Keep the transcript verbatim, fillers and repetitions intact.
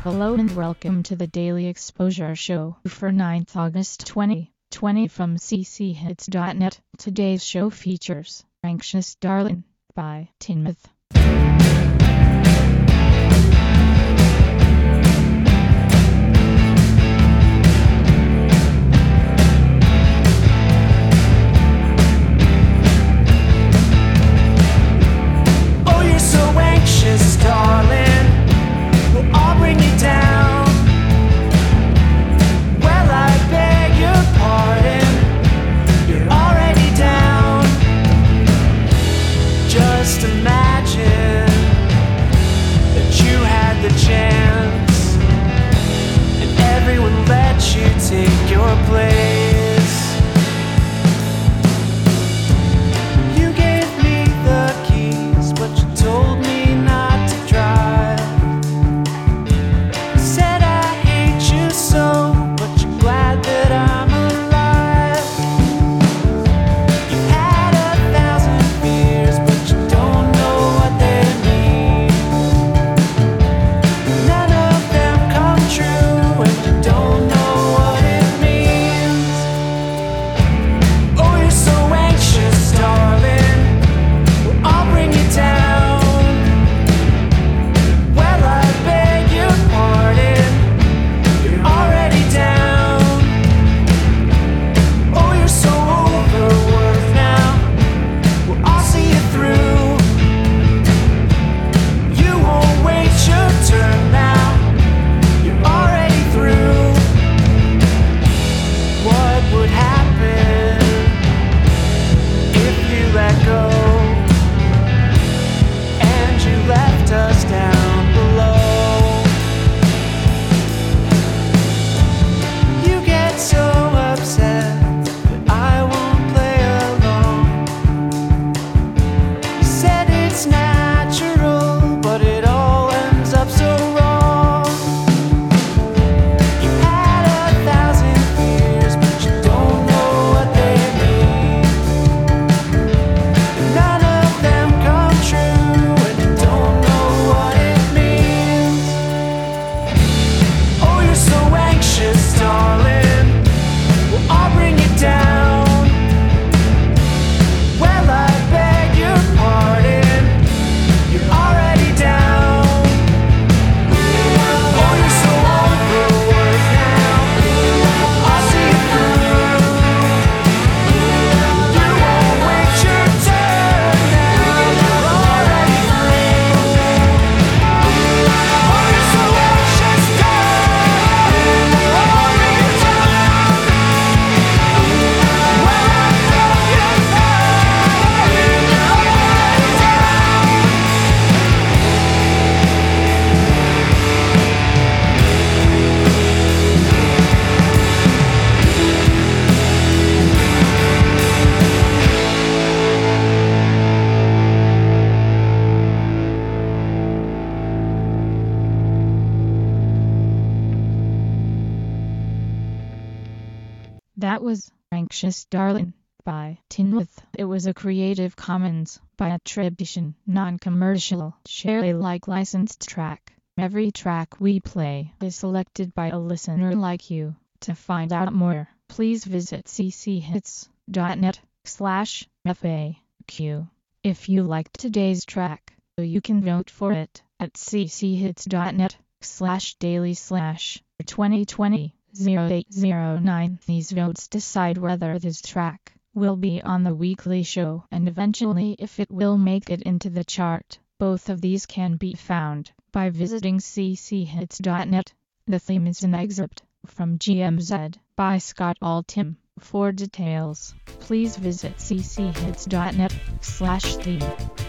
Hello and welcome to the Daily Exposure Show for ninth August twenty twenty from c c hits dot net. Today's show features Anxious Darling by Tinmouth. Take your place. You gave me the keys, but you told me not to drive. Said I hate you so, but you're glad that I'm alive. You had a thousand fears, but you don't know what they mean. None of them come true, and you don't know. That was Anxious Darling by Tinmouth. It was a Creative Commons by attribution, non-commercial, share Alike licensed track. Every track we play is selected by a listener like you. To find out more, please visit c c hits dot net slash F A Q. If you liked today's track, you can vote for it at c c hits dot net slash daily slash twenty twenty. zero eight zero nine. These votes decide whether this track will be on the weekly show and eventually if it will make it into the chart. Both of these can be found by visiting c c hits dot net. The theme is an excerpt from G M Z by Scott Altham. For details, please visit c c hits dot net slash theme.